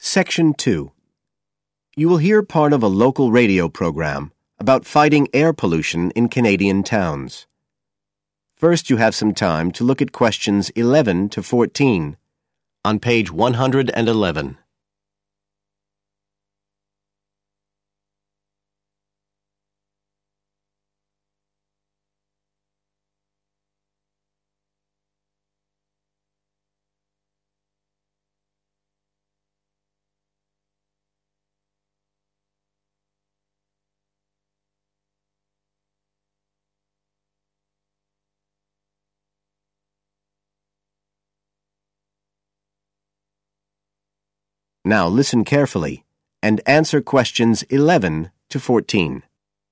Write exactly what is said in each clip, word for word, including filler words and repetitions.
Section two. You will hear part of a local radio program about fighting air pollution in Canadian towns. First, you have some time to look at questions eleven to fourteen on page one hundred eleven. Now listen carefully and answer questions eleven to fourteen.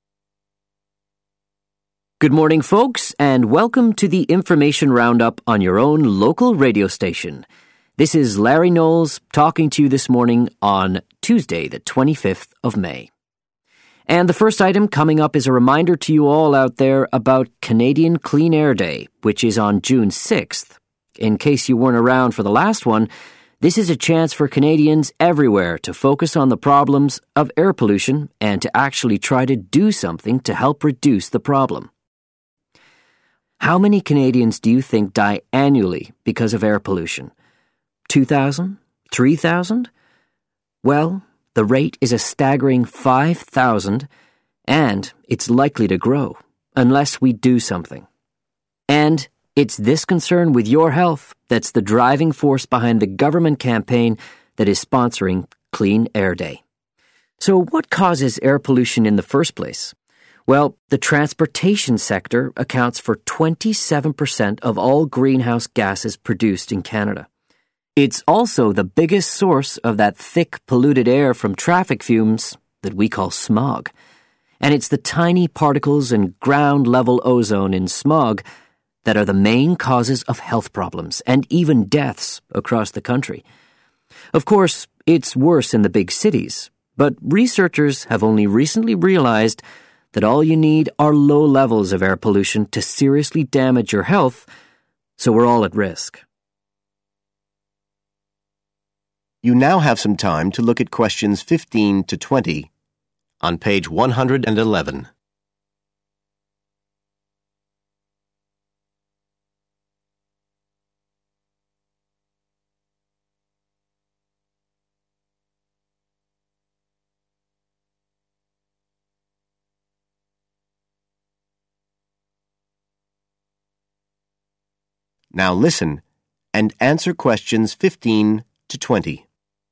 Good morning, folks, and welcome to the Information Roundup on your own local radio station. This is Larry Knowles talking to you this morning on Tuesday, the twenty-fifth of May. And the first item coming up is a reminder to you all out there about Canadian Clean Air Day, which is on June sixth. In case you weren't around for the last one, this is a chance for Canadians everywhere to focus on the problems of air pollution and to actually try to do something to help reduce the problem. How many Canadians do you think die annually because of air pollution? two thousand? three thousand? Well, the rate is a staggering five thousand, and it's likely to grow unless we do something. And it's this concern with your health that's the driving force behind the government campaign that is sponsoring Clean Air Day. So what causes air pollution in the first place? Well, the transportation sector accounts for twenty-seven percent of all greenhouse gases produced in Canada. It's also the biggest source of that thick, polluted air from traffic fumes that we call smog. And it's the tiny particles and ground-level ozone in smog that are the main causes of health problems and even deaths across the country. Of course, it's worse in the big cities, but researchers have only recently realized that all you need are low levels of air pollution to seriously damage your health, so we're all at risk. You now have some time to look at questions fifteen to twenty on page one hundred eleven. Now listen and answer questions fifteen to twenty.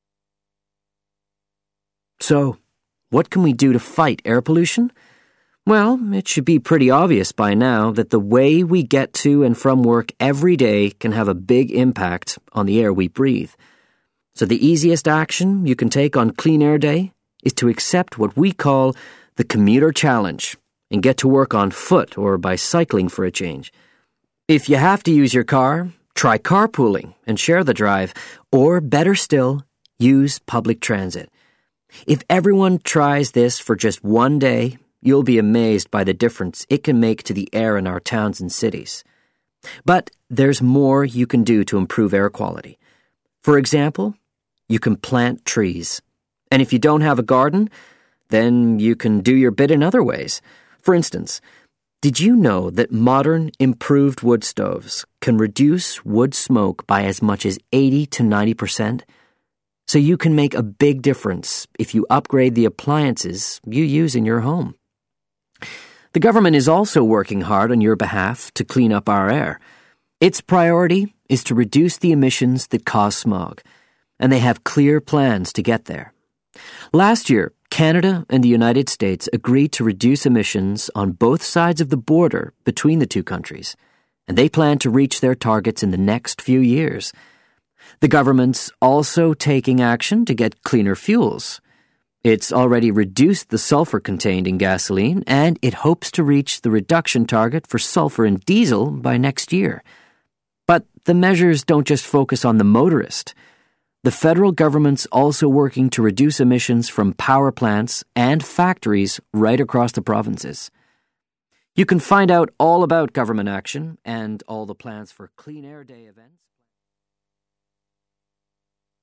So, what can we do to fight air pollution? Well, it should be pretty obvious by now that the way we get to and from work every day can have a big impact on the air we breathe. So the easiest action you can take on Clean Air Day is to accept what we call the commuter challenge and get to work on foot or by cycling for a change. If you have to use your car, try carpooling and share the drive, or better still, use public transit. If everyone tries this for just one day, you'll be amazed by the difference it can make to the air in our towns and cities. But there's more you can do to improve air quality. For example, you can plant trees. And if you don't have a garden, then you can do your bit in other ways. For instance, did you know that modern, improved wood stoves can reduce wood smoke by as much as eighty to ninety percent? So you can make a big difference if you upgrade the appliances you use in your home. The government is also working hard on your behalf to clean up our air. Its priority is to reduce the emissions that cause smog, and they have clear plans to get there. Last year, Canada and the United States agreed to reduce emissions on both sides of the border between the two countries, and they plan to reach their targets in the next few years. The government's also taking action to get cleaner fuels. It's already reduced the sulfur contained in gasoline, and it hopes to reach the reduction target for sulfur in diesel by next year. But the measures don't just focus on the motorist. The federal government's also working to reduce emissions from power plants and factories right across the provinces. You can find out all about government action and all the plans for Clean Air Day events.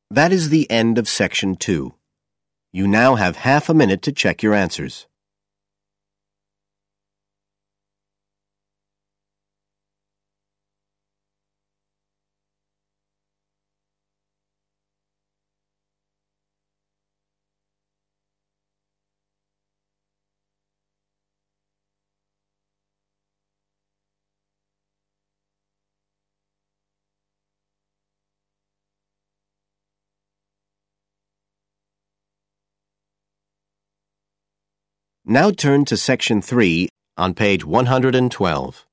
That is the end of Section two. You now have half a minute to check your answers. Now turn to Section three on page one hundred twelve.